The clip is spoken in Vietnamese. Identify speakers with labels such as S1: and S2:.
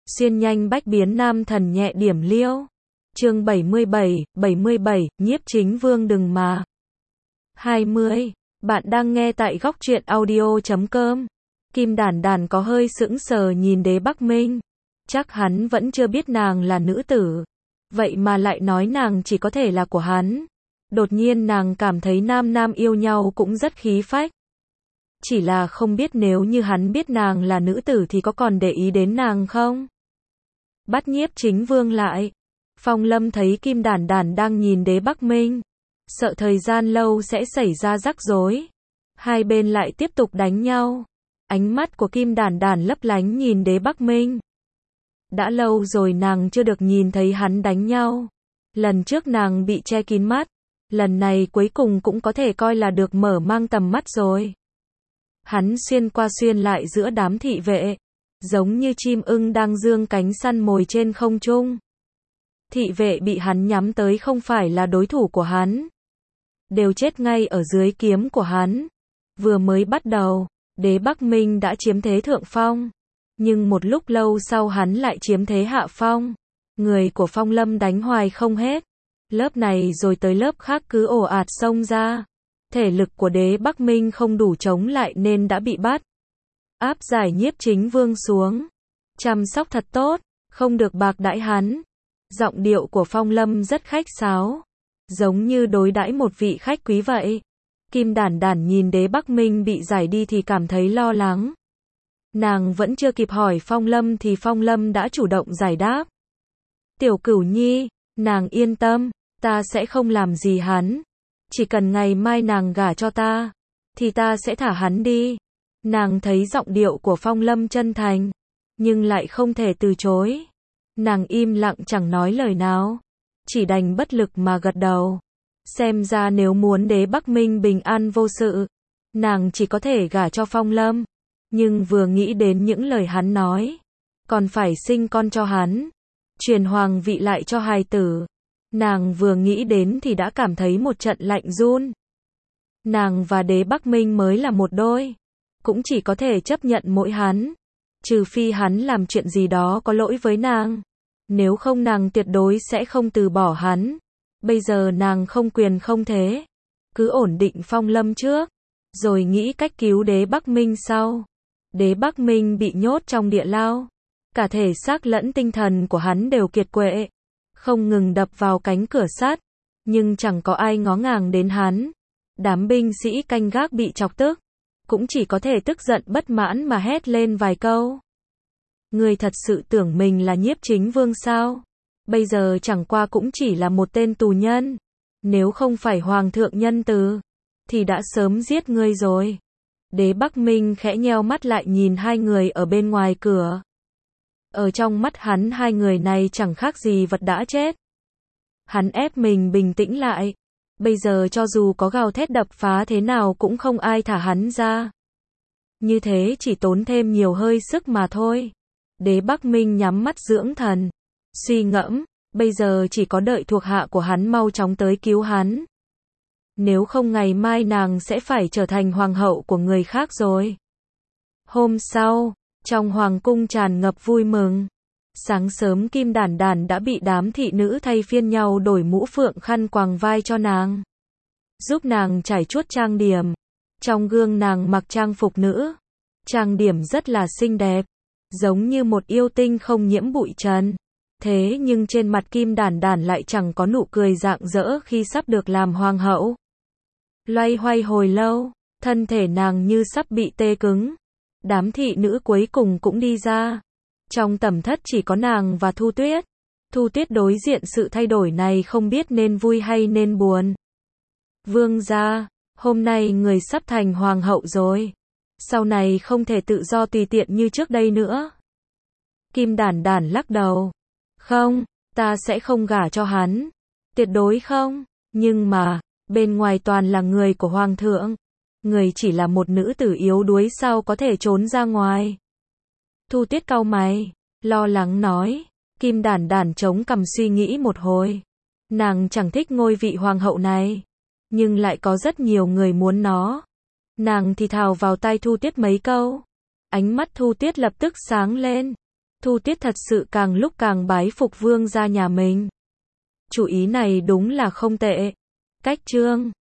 S1: Xuyên nhanh bách biến nam thần nhẹ điểm liêu. Chương 77, nhiếp chính vương đừng mà. 20. Bạn đang nghe tại góc truyện audio.com. Kim Đản Đản có hơi sững sờ nhìn Đế Bắc Minh. Chắc hắn vẫn chưa biết nàng là nữ tử. Vậy mà lại nói nàng chỉ có thể là của hắn. Đột nhiên nàng cảm thấy nam nam yêu nhau cũng rất khí phách. Chỉ là không biết nếu như hắn biết nàng là nữ tử thì có còn để ý đến nàng không? Bắt nhiếp chính vương lại. Phong Lâm thấy Kim Đản Đản đang nhìn Đế Bắc Minh. Sợ thời gian lâu sẽ xảy ra rắc rối. Hai bên lại tiếp tục đánh nhau. Ánh mắt của Kim Đản Đản lấp lánh nhìn Đế Bắc Minh. Đã lâu rồi nàng chưa được nhìn thấy hắn đánh nhau. Lần trước nàng bị che kín mắt. Lần này cuối cùng cũng có thể coi là được mở mang tầm mắt rồi. Hắn xuyên qua xuyên lại giữa đám thị vệ. Giống như chim ưng đang dương cánh săn mồi trên không trung. Thị vệ bị hắn nhắm tới không phải là đối thủ của hắn. Đều chết ngay ở dưới kiếm của hắn. Vừa mới bắt đầu, Đế Bắc Minh đã chiếm thế thượng phong. Nhưng một lúc lâu sau hắn lại chiếm thế hạ phong. Người của Phong Lâm đánh hoài không hết. Lớp này rồi tới lớp khác cứ ồ ạt xông ra. Thể lực của Đế Bắc Minh không đủ chống lại nên đã bị bắt. Áp giải nhiếp chính vương xuống. Chăm sóc thật tốt, không được bạc đãi hắn. Giọng điệu của Phong Lâm rất khách sáo. Giống như đối đãi một vị khách quý vậy. Kim Đản Đản nhìn Đế Bắc Minh bị giải đi thì cảm thấy lo lắng. Nàng vẫn chưa kịp hỏi Phong Lâm thì Phong Lâm đã chủ động giải đáp. Tiểu Cửu Nhi, nàng yên tâm, ta sẽ không làm gì hắn. Chỉ cần ngày mai nàng gả cho ta, thì ta sẽ thả hắn đi. Nàng thấy giọng điệu của Phong Lâm chân thành, nhưng lại không thể từ chối. Nàng im lặng chẳng nói lời nào, chỉ đành bất lực mà gật đầu. Xem ra nếu muốn Đế Bắc Minh bình an vô sự, nàng chỉ có thể gả cho Phong Lâm. Nhưng vừa nghĩ đến những lời hắn nói, còn phải sinh con cho hắn, truyền hoàng vị lại cho hài tử. Nàng vừa nghĩ đến thì đã cảm thấy một trận lạnh run. Nàng và Đế Bắc Minh mới là một đôi, cũng chỉ có thể chấp nhận mỗi hắn. Trừ phi hắn làm chuyện gì đó có lỗi với nàng. Nếu không nàng tuyệt đối sẽ không từ bỏ hắn. Bây giờ nàng không quyền không thế. Cứ ổn định Phong Lâm trước, rồi nghĩ cách cứu Đế Bắc Minh sau. Đế Bắc Minh bị nhốt trong địa lao. Cả thể xác lẫn tinh thần của hắn đều kiệt quệ. Không ngừng đập vào cánh cửa sắt. Nhưng chẳng có ai ngó ngàng đến hắn. Đám binh sĩ canh gác bị chọc tức. Cũng chỉ có thể tức giận bất mãn mà hét lên vài câu. Ngươi thật sự tưởng mình là nhiếp chính vương sao? Bây giờ chẳng qua cũng chỉ là một tên tù nhân. Nếu không phải hoàng thượng nhân từ, thì đã sớm giết ngươi rồi. Đế Bắc Minh khẽ nheo mắt lại nhìn hai người ở bên ngoài cửa. Ở trong mắt hắn hai người này chẳng khác gì vật đã chết. Hắn ép mình bình tĩnh lại. Bây giờ cho dù có gào thét đập phá thế nào cũng không ai thả hắn ra. Như thế chỉ tốn thêm nhiều hơi sức mà thôi. Đế Bắc Minh nhắm mắt dưỡng thần. Suy ngẫm, bây giờ chỉ có đợi thuộc hạ của hắn mau chóng tới cứu hắn. Nếu không ngày mai nàng sẽ phải trở thành hoàng hậu của người khác rồi. Hôm sau, trong hoàng cung tràn ngập vui mừng. Sáng sớm Kim Đản Đản đã bị đám thị nữ thay phiên nhau đổi mũ phượng khăn quàng vai cho nàng. Giúp nàng trải chuốt trang điểm. Trong gương nàng mặc trang phục nữ. Trang điểm rất là xinh đẹp. Giống như một yêu tinh không nhiễm bụi trần. Thế nhưng trên mặt Kim Đản Đản lại chẳng có nụ cười rạng rỡ khi sắp được làm hoàng hậu. Loay hoay hồi lâu, thân thể nàng như sắp bị tê cứng. Đám thị nữ cuối cùng cũng đi ra. Trong tẩm thất chỉ có nàng và Thu Tuyết. Thu Tuyết đối diện sự thay đổi này không biết nên vui hay nên buồn. Vương gia, hôm nay người sắp thành hoàng hậu rồi. Sau này không thể tự do tùy tiện như trước đây nữa. Kim Đản Đản lắc đầu. Không, ta sẽ không gả cho hắn. Tuyệt đối không. Nhưng mà, bên ngoài toàn là người của hoàng thượng. Người chỉ là một nữ tử yếu đuối sao có thể trốn ra ngoài. Thu Tuyết cau mày, lo lắng nói. Kim Đản Đản chống cằm suy nghĩ một hồi. Nàng chẳng thích ngôi vị hoàng hậu này. Nhưng lại có rất nhiều người muốn nó. Nàng thì thào vào tai Thu Tuyết mấy câu. Ánh mắt Thu Tuyết lập tức sáng lên. Thu Tiết thật sự càng lúc càng bái phục vương gia nhà mình. Chủ ý này đúng là không tệ. Cách chương